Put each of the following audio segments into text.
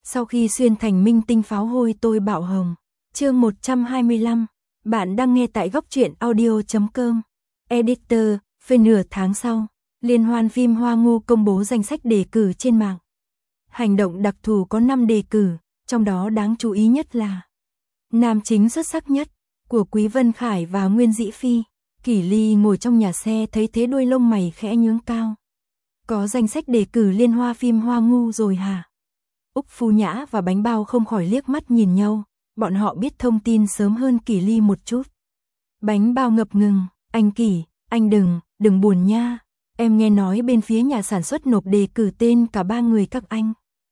Sau khi xuyên thành minh tinh pháo hôi tôi bạo hồng. Chương 125. Bạn đang nghe tại góc truyện audio.com. Editor, về nửa tháng sau, Liên hoan phim Hoa Ngu công bố danh sách đề cử trên mạng. Hành động đặc thù có 5 đề cử, trong đó đáng chú ý nhất là nam chính xuất sắc nhất của Quý Vân Khải và Nguyên Dĩ Phi. Kỷ Ly ngồi trong nhà xe thấy thế đuôi lông mày khẽ nhướng cao. Có danh sách đề cử liên hoa phim Hoa Ngu rồi hả? Úc Phú Nhã và Bánh Bao không khỏi liếc mắt nhìn nhau, bọn họ biết thông tin sớm hơn Kỷ Ly một chút. Bánh Bao ngập ngừng, anh Kỷ, anh đừng buồn nha, em nghe nói bên phía nhà sản xuất nộp đề cử tên cả 3 người các anh.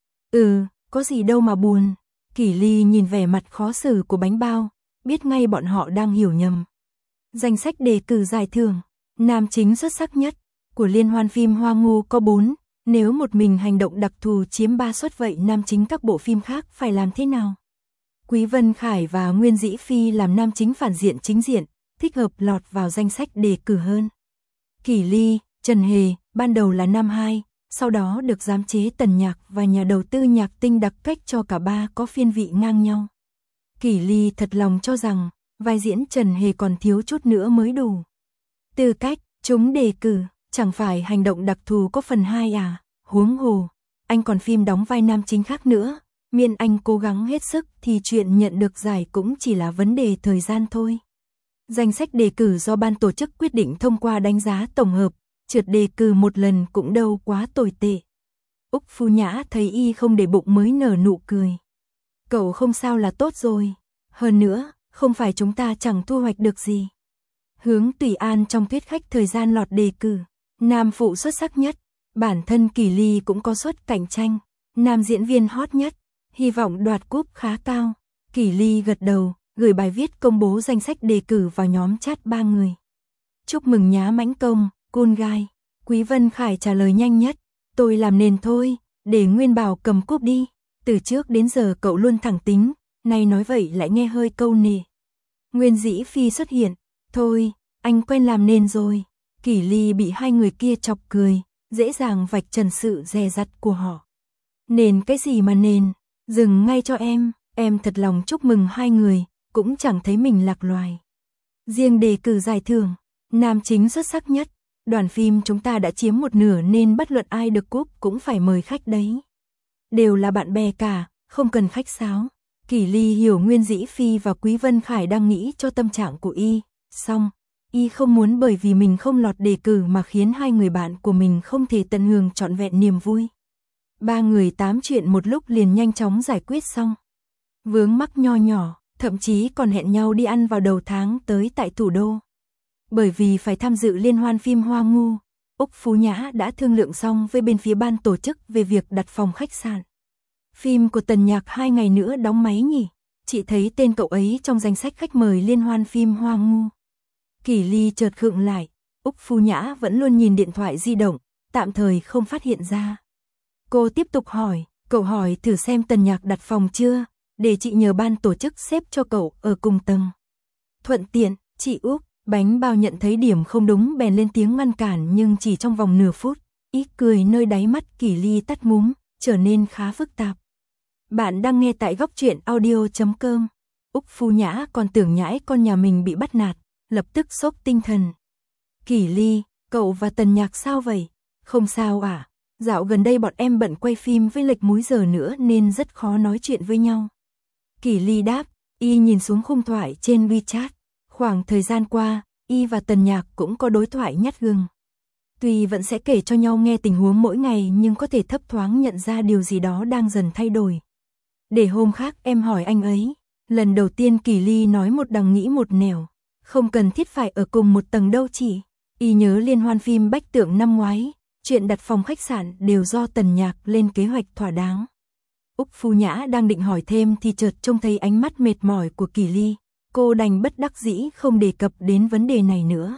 Có gì đâu mà buồn. Kỷ Ly nhìn vẻ mặt khó xử của Bánh Bao, biết ngay bọn họ đang hiểu nhầm. Danh sách đề cử giải thưởng, nam chính xuất sắc nhất của liên hoan phim Hoa Ngu có 4, nếu một mình hành động đặc thù chiếm 3 suất vậy nam chính các bộ phim khác phải làm thế nào? Quý Vân Khải và Nguyên Dĩ Phi làm nam chính phản diện chính diện, thích hợp lọt vào danh sách đề cử hơn. Kỷ Ly, Trần Hề, ban đầu là nam 2, sau đó được giám chế Tần Nhạc và nhà đầu tư Nhạc Tinh đặc cách cho cả ba có phiên vị ngang nhau. Kỷ Ly thật lòng cho rằng, vai diễn Trần Hề còn thiếu chút nữa mới đủ. Tư cách, chúng đề cử, chẳng phải hành động đặc thù có phần 2 à, huống hồ, anh còn phim đóng vai nam chính khác nữa, miễn anh cố gắng hết sức thì chuyện nhận được giải cũng chỉ là vấn đề thời gian thôi. Danh sách đề cử do ban tổ chức quyết định thông qua đánh giá tổng hợp, trượt đề cử một lần cũng đâu quá tồi tệ. Úc Phú Nhã thấy y không để bụng mới nở nụ cười. Cậu không sao là tốt rồi, hơn nữa, không phải chúng ta chẳng thu hoạch được gì. Hướng Tùy An trong thuyết khách thời gian lọt đề cử, nam phụ xuất sắc nhất, bản thân Kỷ Ly cũng có suất cạnh tranh, nam diễn viên hot nhất, hy vọng đoạt cúp khá cao. Kỷ Ly gật đầu, gửi bài viết công bố danh sách đề cử vào nhóm chat 3 người. Chúc mừng nhá mãnh công, cool guy. Quý Vân Khải trả lời nhanh nhất, tôi làm nền thôi, để Nguyên Bảo cầm cúp đi, từ trước đến giờ cậu luôn thẳng tính, nay nói vậy lại nghe hơi câu nề. Nguyên Dĩ Phi xuất hiện, thôi, anh quen làm nền rồi. Kỷ Ly bị hai người kia chọc cười, dễ dàng vạch trần sự dè dặt của họ. Nền cái gì mà nền, dừng ngay cho em thật lòng chúc mừng hai người, cũng chẳng thấy mình lạc loài. Riêng đề cử giải thưởng, nam chính xuất sắc nhất, đoàn phim chúng ta đã chiếm một nửa nên bất luận ai được cúp cũng phải mời khách đấy. Đều là bạn bè cả, không cần khách sáo. Kỷ Ly hiểu Nguyên Dĩ Phi và Quý Vân Khải đang nghĩ cho tâm trạng của y, xong, y không muốn bởi vì mình không lọt đề cử mà khiến hai người bạn của mình không thể tận hưởng trọn vẹn niềm vui. Ba người tám chuyện một lúc liền nhanh chóng giải quyết xong. Vướng mắc nho nhỏ, thậm chí còn hẹn nhau đi ăn vào đầu tháng tới tại thủ đô. Bởi vì phải tham dự liên hoan phim Hoa Ngu, Úc Phú Nhã đã thương lượng xong với bên phía ban tổ chức về việc đặt phòng khách sạn. Phim của Tần Nhạc 2 ngày nữa đóng máy nhỉ? Chị thấy tên cậu ấy trong danh sách khách mời liên hoan phim Hoa Ngu. Kỷ Ly chợt khựng lại, Úc Phú Nhã vẫn luôn nhìn điện thoại di động, tạm thời không phát hiện ra. Cô tiếp tục hỏi, cậu hỏi thử xem Tần Nhạc đặt phòng chưa, để chị nhờ ban tổ chức xếp cho cậu ở cùng tầng. Thuận tiện, chị Úc. Bánh Bao nhận thấy điểm không đúng bèn lên tiếng ngăn cản nhưng chỉ trong vòng nửa phút, ít cười nơi đáy mắt Kỷ Ly tắt ngúm, trở nên khá phức tạp. Bạn đang nghe tại góc truyện audio.com. Úc Phú Nhã còn tưởng nhãi con nhà mình bị bắt nạt, lập tức sốc tinh thần. Kỷ Ly, cậu và Tần Nhạc sao vậy? Không sao à? Dạo gần đây bọn em bận quay phim với lệch múi giờ nữa nên rất khó nói chuyện với nhau. Kỷ Ly đáp, y nhìn xuống khung thoại trên WeChat. Khoảng thời gian qua, y và Tần Nhạc cũng có đối thoại nhát gừng. Tuy vẫn sẽ kể cho nhau nghe tình huống mỗi ngày nhưng có thể thấp thoáng nhận ra điều gì đó đang dần thay đổi. Để hôm khác em hỏi anh ấy. Lần đầu tiên Kỷ Ly nói một đằng nghĩ một nẻo. Không cần thiết phải ở cùng một tầng đâu chị. Y nhớ liên hoan phim Bách Tượng năm ngoái, chuyện đặt phòng khách sạn đều do Tần Nhạc lên kế hoạch thỏa đáng. Úc Phú Nhã đang định hỏi thêm thì chợt trông thấy ánh mắt mệt mỏi của Kỷ Ly. Cô đành bất đắc dĩ không đề cập đến vấn đề này nữa.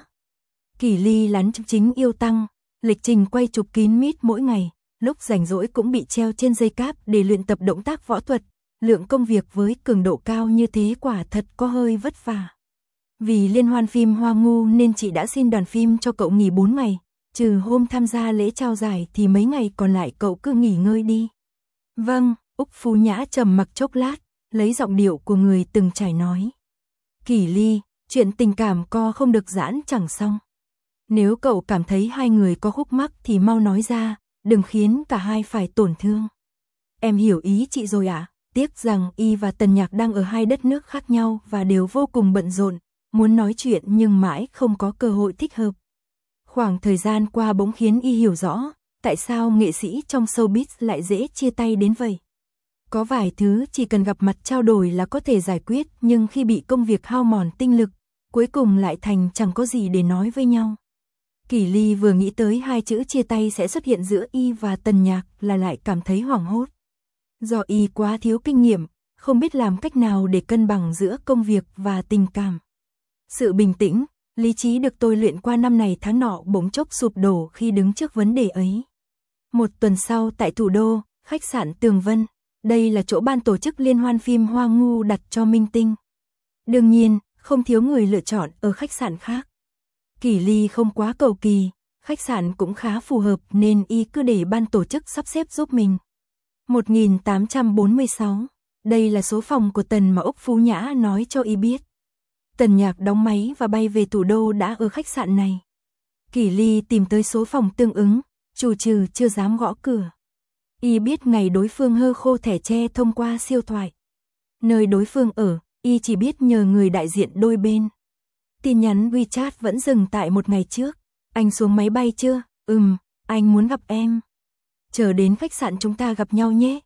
Kỷ Ly lán chính yêu tăng, lịch trình quay chụp kín mít mỗi ngày, lúc rảnh rỗi cũng bị treo trên dây cáp để luyện tập động tác võ thuật, lượng công việc với cường độ cao như thế quả thật có hơi vất vả. Vì liên hoan phim Hoa Ngu nên chị đã xin đoàn phim cho cậu nghỉ 4 ngày, trừ hôm tham gia lễ trao giải thì mấy ngày còn lại cậu cứ nghỉ ngơi đi. Vâng, Úc Phú Nhã trầm mặc chốc lát, lấy giọng điệu của người từng trải nói. Kỷ Ly, chuyện tình cảm co không được giãn chẳng xong. Nếu cậu cảm thấy hai người có khúc mắc thì mau nói ra, đừng khiến cả hai phải tổn thương. Em hiểu ý chị rồi ạ. Tiếc rằng Y và Tần Nhạc đang ở hai đất nước khác nhau và đều vô cùng bận rộn, muốn nói chuyện nhưng mãi không có cơ hội thích hợp. Khoảng thời gian qua bỗng khiến Y hiểu rõ, tại sao nghệ sĩ trong showbiz lại dễ chia tay đến vậy. Có vài thứ chỉ cần gặp mặt trao đổi là có thể giải quyết, nhưng khi bị công việc hao mòn tinh lực, cuối cùng lại thành chẳng có gì để nói với nhau. Kỷ Ly vừa nghĩ tới hai chữ chia tay sẽ xuất hiện giữa Y và Tần Nhạc là lại cảm thấy hoảng hốt. Do Y quá thiếu kinh nghiệm, không biết làm cách nào để cân bằng giữa công việc và tình cảm. Sự bình tĩnh, lý trí được tôi luyện qua năm này tháng nọ bỗng chốc sụp đổ khi đứng trước vấn đề ấy. Một tuần sau tại thủ đô, khách sạn Tường Vân, đây là chỗ ban tổ chức liên hoan phim Hoa Ngu đặt cho minh tinh. Đương nhiên, không thiếu người lựa chọn ở khách sạn khác. Kỷ Ly không quá cầu kỳ, khách sạn cũng khá phù hợp nên Y cứ để ban tổ chức sắp xếp giúp mình. 1846, đây là số phòng của Tần mà Úc Phú Nhã nói cho Y biết. Tần Nhạc đóng máy và bay về thủ đô đã ở khách sạn này. Kỷ Ly tìm tới số phòng tương ứng, chủ trừ chưa dám gõ cửa. Y biết ngày đối phương hơ khô thẻ tre thông qua siêu thoại. Nơi đối phương ở, Y chỉ biết nhờ người đại diện đôi bên. Tin nhắn WeChat vẫn dừng tại một ngày trước. Anh xuống máy bay chưa? Anh muốn gặp em. Chờ đến khách sạn chúng ta gặp nhau nhé.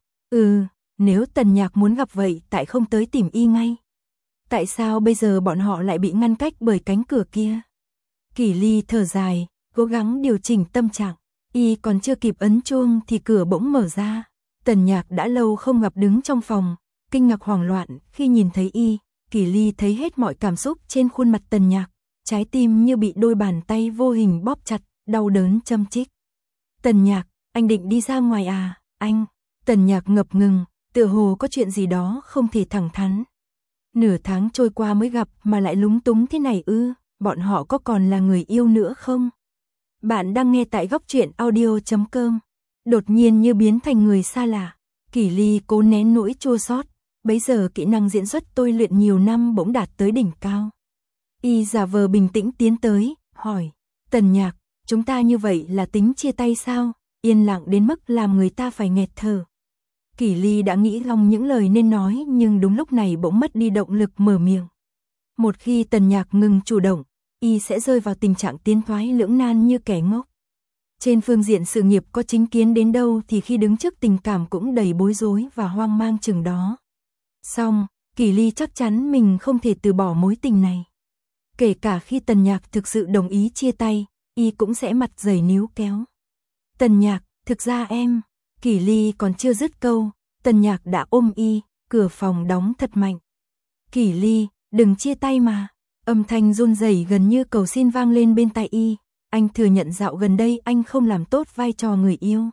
Nếu Tần Nhạc muốn gặp vậy tại không tới tìm Y ngay. Tại sao bây giờ bọn họ lại bị ngăn cách bởi cánh cửa kia? Kỷ Ly thở dài, cố gắng điều chỉnh tâm trạng. Y còn chưa kịp ấn chuông thì cửa bỗng mở ra. Tần Nhạc đã lâu không gặp đứng trong phòng, kinh ngạc hoảng loạn khi nhìn thấy Y. Kỷ Ly thấy hết mọi cảm xúc trên khuôn mặt Tần Nhạc, trái tim như bị đôi bàn tay vô hình bóp chặt, đau đớn châm chích. Tần Nhạc, anh định đi ra ngoài à, anh? Tần Nhạc ngập ngừng, tựa hồ có chuyện gì đó không thể thẳng thắn. Nửa tháng trôi qua mới gặp mà lại lúng túng thế này ư, bọn họ có còn là người yêu nữa không? Bạn đang nghe tại góc truyện audio.com. Đột nhiên như biến thành người xa lạ, Kỷ Ly cố nén nỗi chua xót. Bấy giờ kỹ năng diễn xuất tôi luyện nhiều năm bỗng đạt tới đỉnh cao. Y giả vờ bình tĩnh tiến tới, hỏi, Tần Nhạc, chúng ta như vậy là tính chia tay sao? Yên lặng đến mức làm người ta phải nghẹt thở. Kỷ Ly đã nghĩ long những lời nên nói nhưng đúng lúc này bỗng mất đi động lực mở miệng. Một khi Tần Nhạc ngừng chủ động, Y sẽ rơi vào tình trạng tiến thoái lưỡng nan như kẻ ngốc. Trên phương diện sự nghiệp có chính kiến đến đâu thì khi đứng trước tình cảm cũng đầy bối rối và hoang mang chừng đó. Song, Kỷ Ly chắc chắn mình không thể từ bỏ mối tình này. Kể cả khi Tần Nhạc thực sự đồng ý chia tay, Y cũng sẽ mặt dày níu kéo. Tần Nhạc, thực ra em... Kỷ Ly còn chưa dứt câu, Tần Nhạc đã ôm Y, cửa phòng đóng thật mạnh. Kỷ Ly, đừng chia tay mà. Âm thanh run rẩy gần như cầu xin vang lên bên tai Y. Anh thừa nhận dạo gần đây anh không làm tốt vai trò người yêu.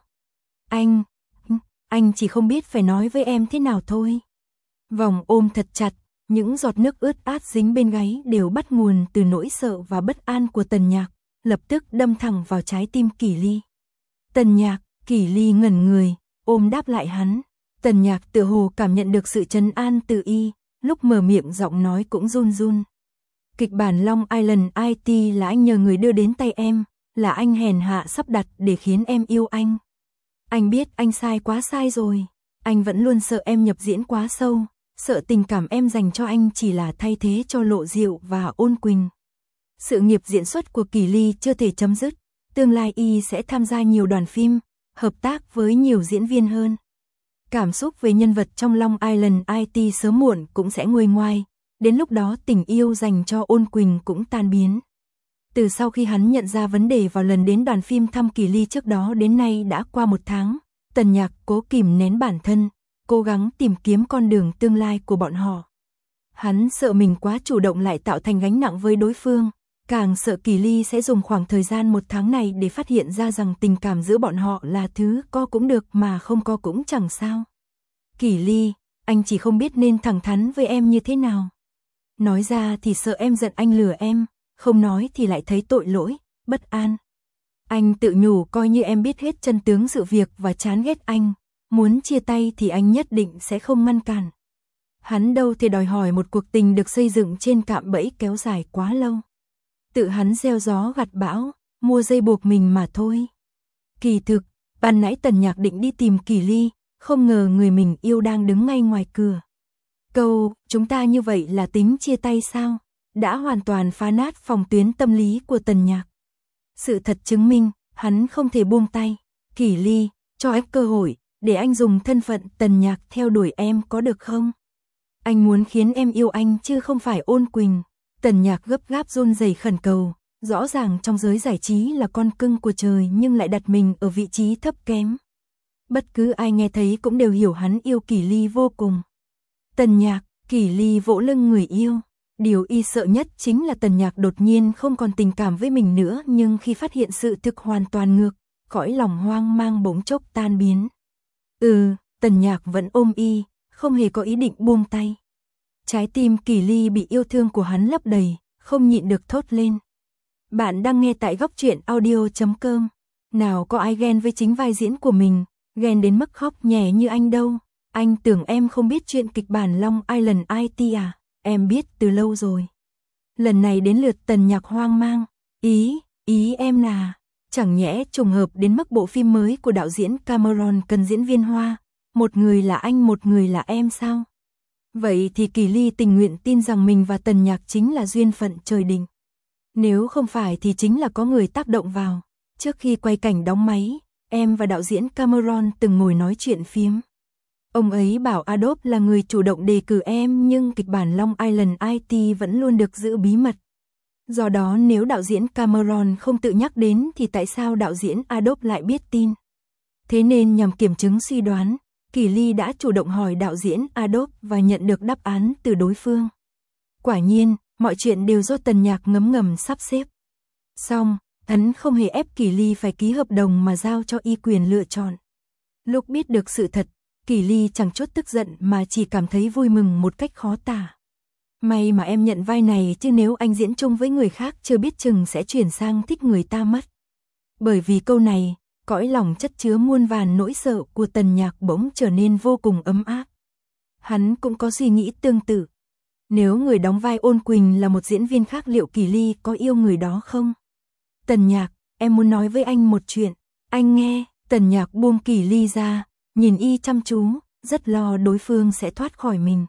Anh chỉ không biết phải nói với em thế nào thôi. Vòng ôm thật chặt, những giọt nước ướt át dính bên gáy đều bắt nguồn từ nỗi sợ và bất an của Tần Nhạc, lập tức đâm thẳng vào trái tim Kỷ Ly. Tần Nhạc, Kỷ Ly ngẩn người, ôm đáp lại hắn. Tần Nhạc tựa hồ cảm nhận được sự trấn an từ Y, lúc mở miệng giọng nói cũng run run. Kịch bản Long Island IT là anh nhờ người đưa đến tay em, là anh hèn hạ sắp đặt để khiến em yêu anh. Anh biết anh sai quá sai rồi, anh vẫn luôn sợ em nhập diễn quá sâu, sợ tình cảm em dành cho anh chỉ là thay thế cho Lộ Diệu và Ôn Quỳnh. Sự nghiệp diễn xuất của Kỷ Ly chưa thể chấm dứt, tương lai Y sẽ tham gia nhiều đoàn phim, hợp tác với nhiều diễn viên hơn. Cảm xúc về nhân vật trong Long Island IT sớm muộn cũng sẽ nguôi ngoai, đến lúc đó tình yêu dành cho Ôn Quỳnh cũng tan biến. Từ sau khi hắn nhận ra vấn đề vào lần đến đoàn phim thăm Kỷ Ly trước đó đến nay đã qua 1 tháng, Tần Nhạc cố kìm nén bản thân, cố gắng tìm kiếm con đường tương lai của bọn họ. Hắn sợ mình quá chủ động lại tạo thành gánh nặng với đối phương, càng sợ Kỷ Ly sẽ dùng khoảng thời gian 1 tháng này để phát hiện ra rằng tình cảm giữa bọn họ là thứ có cũng được mà không có cũng chẳng sao. Kỷ Ly, anh chỉ không biết nên thẳng thắn với em như thế nào. Nói ra thì sợ em giận anh lừa em, không nói thì lại thấy tội lỗi, bất an. Anh tự nhủ coi như em biết hết chân tướng sự việc và chán ghét anh, muốn chia tay thì anh nhất định sẽ không ngăn cản. Hắn đâu thể đòi hỏi một cuộc tình được xây dựng trên cạm bẫy kéo dài quá lâu. Tự hắn gieo gió gặt bão, mua dây buộc mình mà thôi. Kỳ thực, ban nãy Tần Nhạc định đi tìm Kỳ Ly, không ngờ người mình yêu đang đứng ngay ngoài cửa. Câu, chúng ta như vậy là tính chia tay sao? Đã hoàn toàn phá nát phòng tuyến tâm lý của Tần Nhạc. Sự thật chứng minh, hắn không thể buông tay. Kỳ Ly, cho em cơ hội, để anh dùng thân phận Tần Nhạc theo đuổi em có được không? Anh muốn khiến em yêu anh chứ không phải Ôn Quỳnh. Tần Nhạc gấp gáp run rẩy khẩn cầu, rõ ràng trong giới giải trí là con cưng của trời nhưng lại đặt mình ở vị trí thấp kém. Bất cứ ai nghe thấy cũng đều hiểu hắn yêu Kỳ Ly vô cùng. Tần Nhạc, Kỳ Ly vỗ lưng người yêu. Điều y sợ nhất chính là Tần Nhạc đột nhiên không còn tình cảm với mình nữa, nhưng khi phát hiện sự thực hoàn toàn ngược, cõi lòng hoang mang bỗng chốc tan biến. Tần Nhạc vẫn ôm y, không hề có ý định buông tay. Trái tim Kỳ Ly bị yêu thương của hắn lấp đầy, không nhịn được thốt lên. Bạn đang nghe tại góc truyện audio.com. Nào có ai ghen với chính vai diễn của mình, ghen đến mức khóc nhè như anh đâu. Anh tưởng em không biết chuyện kịch bản Long Island IT à? Em biết từ lâu rồi. Lần này đến lượt Tần Nhạc hoang mang. Ý em là, chẳng nhẽ trùng hợp đến mức bộ phim mới của đạo diễn Cameron cần diễn viên Hoa, một người là anh một người là em sao? Vậy thì Kỳ Ly tình nguyện tin rằng mình và Tần Nhạc chính là duyên phận trời định. Nếu không phải thì chính là có người tác động vào. Trước khi quay cảnh đóng máy, em và đạo diễn Cameron từng ngồi nói chuyện phiếm. Ông ấy bảo Adobe là người chủ động đề cử em, nhưng kịch bản Long Island IT vẫn luôn được giữ bí mật. Do đó nếu đạo diễn Cameron không tự nhắc đến thì tại sao đạo diễn Adobe lại biết tin? Thế nên nhằm kiểm chứng suy đoán, Kỳ Ly đã chủ động hỏi đạo diễn Adobe và nhận được đáp án từ đối phương. Quả nhiên, mọi chuyện đều do Tần Nhạc ngấm ngầm sắp xếp. Xong, hắn không hề ép Kỳ Ly phải ký hợp đồng mà giao cho y quyền lựa chọn. Lúc biết được sự thật, Kỳ Ly chẳng chút tức giận mà chỉ cảm thấy vui mừng một cách khó tả. May mà em nhận vai này, chứ nếu anh diễn chung với người khác chưa biết chừng sẽ chuyển sang thích người ta mất. Bởi vì câu này, cõi lòng chất chứa muôn vàn nỗi sợ của Tần Nhạc bỗng trở nên vô cùng ấm áp. Hắn cũng có suy nghĩ tương tự. Nếu người đóng vai Ôn Quỳnh là một diễn viên khác liệu Kỳ Ly có yêu người đó không? Tần Nhạc, em muốn nói với anh một chuyện. Anh nghe. Tần Nhạc buông Kỳ Ly ra, nhìn y chăm chú, rất lo đối phương sẽ thoát khỏi mình.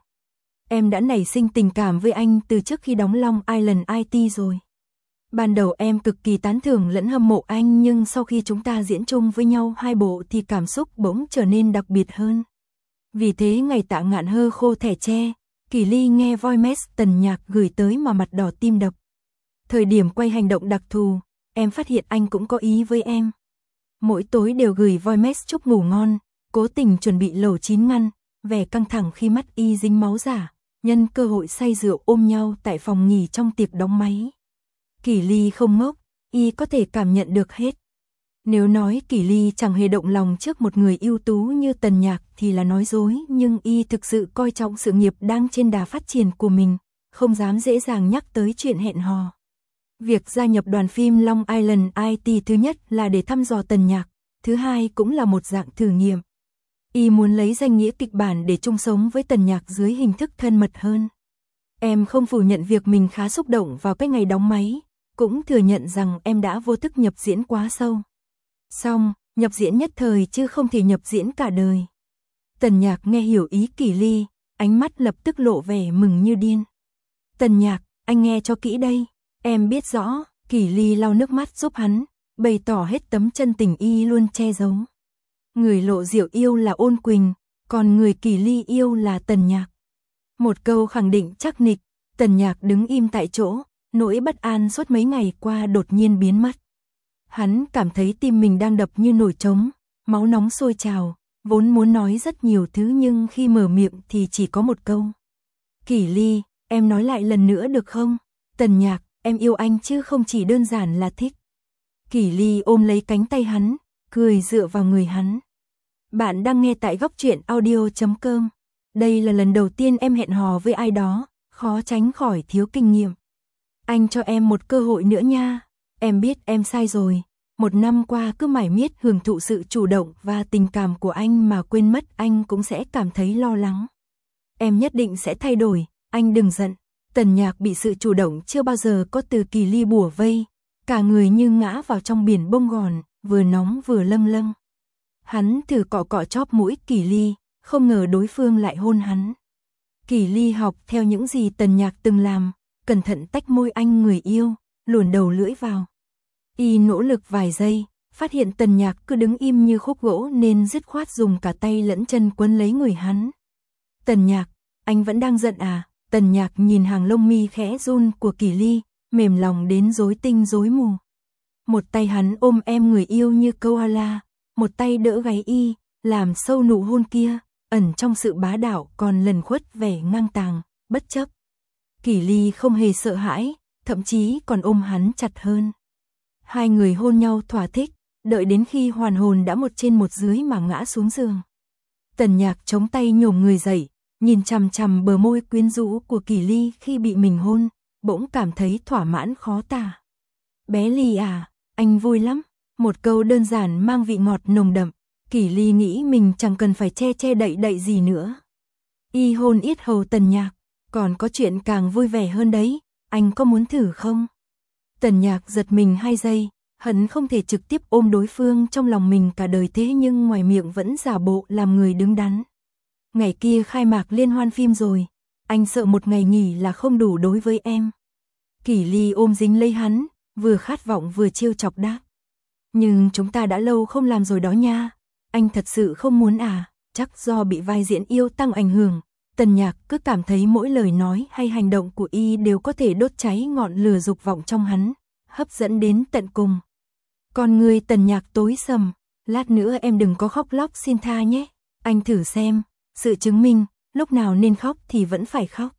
Em đã nảy sinh tình cảm với anh từ trước khi đóng Long Island IT rồi. Ban đầu em cực kỳ tán thưởng lẫn hâm mộ anh, nhưng sau khi chúng ta diễn chung với nhau 2 bộ thì cảm xúc bỗng trở nên đặc biệt hơn. Vì thế ngày tạ ngạn hơ khô thẻ tre, Kỳ Ly nghe voice Tần Nhạc gửi tới mà mặt đỏ tim đập. Thời điểm quay hành động đặc thù, em phát hiện anh cũng có ý với em. Mỗi tối đều gửi voice chúc ngủ ngon, cố tình chuẩn bị lẩu chín ngăn, vẻ căng thẳng khi mắt y dính máu giả, nhân cơ hội say rượu ôm nhau tại phòng nghỉ trong tiệc đóng máy. Kỳ Ly không ngốc, y có thể cảm nhận được hết. Nếu nói Kỳ Ly chẳng hề động lòng trước một người ưu tú như Tần Nhạc thì là nói dối, nhưng y thực sự coi trọng sự nghiệp đang trên đà phát triển của mình, không dám dễ dàng nhắc tới chuyện hẹn hò. Việc gia nhập đoàn phim Long Island IT thứ nhất là để thăm dò Tần Nhạc, thứ hai cũng là một dạng thử nghiệm. Y muốn lấy danh nghĩa kịch bản để chung sống với Tần Nhạc dưới hình thức thân mật hơn. Em không phủ nhận việc mình khá xúc động vào cái ngày đóng máy, cũng thừa nhận rằng em đã vô thức nhập diễn quá sâu. Xong, nhập diễn nhất thời chứ không thể nhập diễn cả đời. Tần Nhạc nghe hiểu ý Kỳ Ly, ánh mắt lập tức lộ vẻ mừng như điên. Tần Nhạc, anh nghe cho kỹ đây. Em biết rõ. Kỳ Ly lau nước mắt giúp hắn, bày tỏ hết tấm chân tình y luôn che giấu. Người lộ diệu yêu là Ôn Quỳnh, còn người Kỳ Ly yêu là Tần Nhạc. Một câu khẳng định chắc nịch, Tần Nhạc đứng im tại chỗ, nỗi bất an suốt mấy ngày qua đột nhiên biến mất. Hắn cảm thấy tim mình đang đập như nổi trống, máu nóng sôi trào, vốn muốn nói rất nhiều thứ nhưng khi mở miệng thì chỉ có một câu. Kỳ Ly, em nói lại lần nữa được không? Tần Nhạc, em yêu anh chứ không chỉ đơn giản là thích. Kỳ Ly ôm lấy cánh tay hắn, cười dựa vào người hắn. Bạn đang nghe tại góc truyện audio.com. Đây là lần đầu tiên em hẹn hò với ai đó, khó tránh khỏi thiếu kinh nghiệm. Anh cho em một cơ hội nữa nha. Em biết em sai rồi, một năm qua cứ mải miết hưởng thụ sự chủ động và tình cảm của anh mà quên mất anh cũng sẽ cảm thấy lo lắng. Em nhất định sẽ thay đổi, anh đừng giận. Tần Nhạc bị sự chủ động chưa bao giờ có từ Kỳ Ly bủa vây, cả người như ngã vào trong biển bông gòn, vừa nóng vừa lâng lâng. Hắn thử cọ cọ chóp mũi Kỳ Ly, không ngờ đối phương lại hôn hắn. Kỳ Ly học theo những gì Tần Nhạc từng làm, cẩn thận tách môi anh người yêu, luồn đầu lưỡi vào. Y nỗ lực vài giây, phát hiện Tần Nhạc cứ đứng im như khúc gỗ nên dứt khoát dùng cả tay lẫn chân quấn lấy người hắn. Tần Nhạc, anh vẫn đang giận à? Tần Nhạc nhìn hàng lông mi khẽ run của Kỳ Ly, mềm lòng đến rối tinh rối mù. Một tay hắn ôm em người yêu như koala, một tay đỡ gáy y, làm sâu nụ hôn kia, ẩn trong sự bá đạo còn lẩn khuất vẻ ngang tàng, bất chấp. Kỳ Ly không hề sợ hãi, thậm chí còn ôm hắn chặt hơn. Hai người hôn nhau thỏa thích, đợi đến khi hoàn hồn đã một trên một dưới mà ngã xuống giường. Tần Nhạc chống tay nhổm người dậy, nhìn chằm chằm bờ môi quyến rũ của Kỳ Ly khi bị mình hôn, bỗng cảm thấy thỏa mãn khó tả. Bé Ly à, anh vui lắm. Một câu đơn giản mang vị ngọt nồng đậm, Kỳ Ly nghĩ mình chẳng cần phải che đậy gì nữa. Y hôn yết hầu Tần Nhạc, còn có chuyện càng vui vẻ hơn đấy, anh có muốn thử không? Tần Nhạc giật mình 2 giây, hắn không thể trực tiếp ôm đối phương trong lòng mình cả đời thế nhưng ngoài miệng vẫn giả bộ làm người đứng đắn. Ngày kia khai mạc liên hoan phim rồi, anh sợ một ngày nghỉ là không đủ đối với em. Kỳ Ly ôm dính lấy hắn, vừa khát vọng vừa trêu chọc đáp. Nhưng chúng ta đã lâu không làm rồi đó nha, anh thật sự không muốn à? Chắc do bị vai diễn yêu tăng ảnh hưởng, Tần Nhạc cứ cảm thấy mỗi lời nói hay hành động của y đều có thể đốt cháy ngọn lửa dục vọng trong hắn, hấp dẫn đến tận cùng. Con người Tần Nhạc tối sầm, lát nữa em đừng có khóc lóc xin tha nhé, anh thử xem, sự chứng minh, lúc nào nên khóc thì vẫn phải khóc.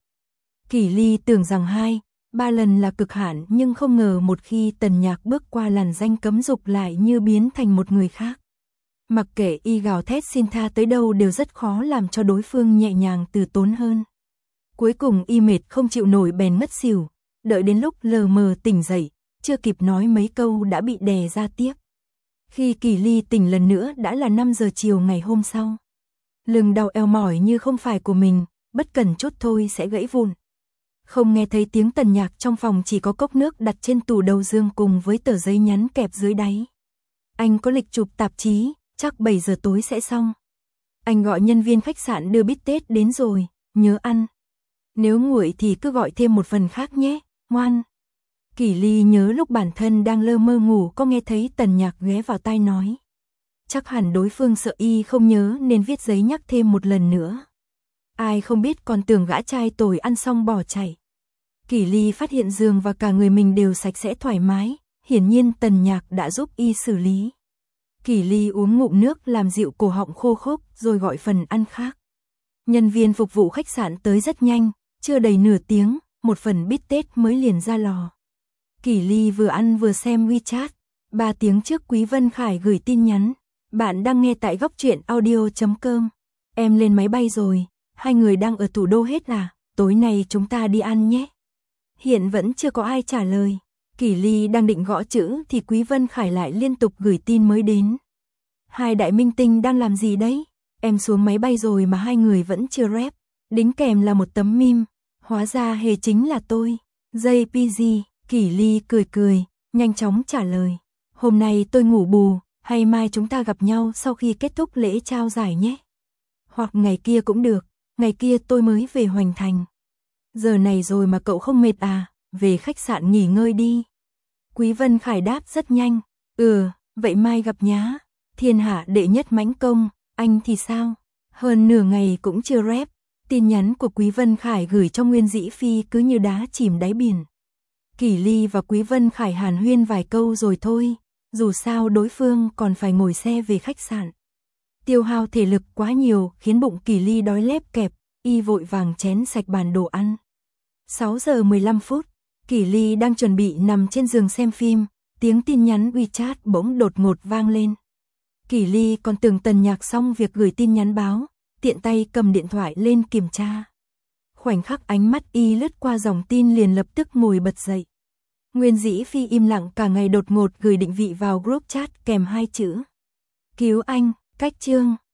Kỳ Ly tưởng rằng 2-3 lần là cực hạn nhưng không ngờ một khi Tần Nhạc bước qua làn ranh cấm dục lại như biến thành một người khác. Mặc kệ y gào thét xin tha tới đâu đều rất khó làm cho đối phương nhẹ nhàng từ tốn hơn. Cuối cùng y mệt không chịu nổi bèn ngất xỉu, đợi đến lúc lờ mờ tỉnh dậy, chưa kịp nói mấy câu đã bị đè ra tiếp. Khi Kỳ Ly tỉnh lần nữa đã là 5 giờ chiều ngày hôm sau. Lưng đau eo mỏi như không phải của mình, bất cần chút thôi sẽ gãy vụn. Không nghe thấy tiếng Tần Nhạc trong phòng, chỉ có cốc nước đặt trên tủ đầu giường cùng với tờ giấy nhắn kẹp dưới đáy. Anh có lịch chụp tạp chí, chắc 7 giờ tối sẽ xong. Anh gọi nhân viên khách sạn đưa bít tết đến rồi, nhớ ăn. Nếu nguội thì cứ gọi thêm một phần khác nhé, ngoan. Kỳ Ly nhớ lúc bản thân đang lơ mơ ngủ có nghe thấy Tần Nhạc ghé vào tai nói. Chắc hẳn đối phương sợ y không nhớ nên viết giấy nhắc thêm một lần nữa. Ai không biết còn tưởng gã trai tồi ăn xong bỏ chạy. Kỳ Ly phát hiện giường và cả người mình đều sạch sẽ thoải mái, hiển nhiên Tần Nhạc đã giúp y xử lý. Kỳ Ly uống ngụm nước làm dịu cổ họng khô khốc rồi gọi phần ăn khác. Nhân viên phục vụ khách sạn tới rất nhanh, chưa đầy nửa tiếng, một phần bít tết mới liền ra lò. Kỳ Ly vừa ăn vừa xem WeChat, 3 tiếng trước Quý Vân Khải gửi tin nhắn. Bạn đang nghe tại góc truyện audio.com. Em lên máy bay rồi, hai người đang ở thủ đô hết à, tối nay chúng ta đi ăn nhé. Hiện vẫn chưa có ai trả lời. Kỳ Ly đang định gõ chữ thì Quý Vân Khải lại liên tục gửi tin mới đến. Hai đại minh tinh đang làm gì đấy? Em xuống máy bay rồi mà hai người vẫn chưa rep. Đính kèm là một tấm meme. Hóa ra hề chính là tôi. JPG, Kỳ Ly cười cười, nhanh chóng trả lời. Hôm nay tôi ngủ bù, hay mai chúng ta gặp nhau sau khi kết thúc lễ trao giải nhé. Hoặc ngày kia cũng được, ngày kia tôi mới về Hoành Thành. Giờ này rồi mà cậu không mệt à, về khách sạn nghỉ ngơi đi. Quý Vân Khải đáp rất nhanh, vậy mai gặp nhá. Thiên hạ đệ nhất mãnh công, anh thì sao? Hơn nửa ngày cũng chưa rep, tin nhắn của Quý Vân Khải gửi cho Nguyên Dĩ Phi cứ như đá chìm đáy biển. Kỳ Ly và Quý Vân Khải hàn huyên vài câu rồi thôi, dù sao đối phương còn phải ngồi xe về khách sạn. Tiêu hao thể lực quá nhiều khiến bụng Kỳ Ly đói lép kẹp, y vội vàng chén sạch bàn đồ ăn. 6 giờ 15 phút, Kỳ Ly đang chuẩn bị nằm trên giường xem phim, tiếng tin nhắn WeChat bỗng đột ngột vang lên. Kỳ Ly còn tưởng Tần Nhạc xong việc gửi tin nhắn báo, tiện tay cầm điện thoại lên kiểm tra. Khoảnh khắc ánh mắt y lướt qua dòng tin liền lập tức ngồi bật dậy. Nguyên Dĩ Phi im lặng cả ngày đột ngột gửi định vị vào group chat kèm 2 chữ. Cứu anh, cách chương.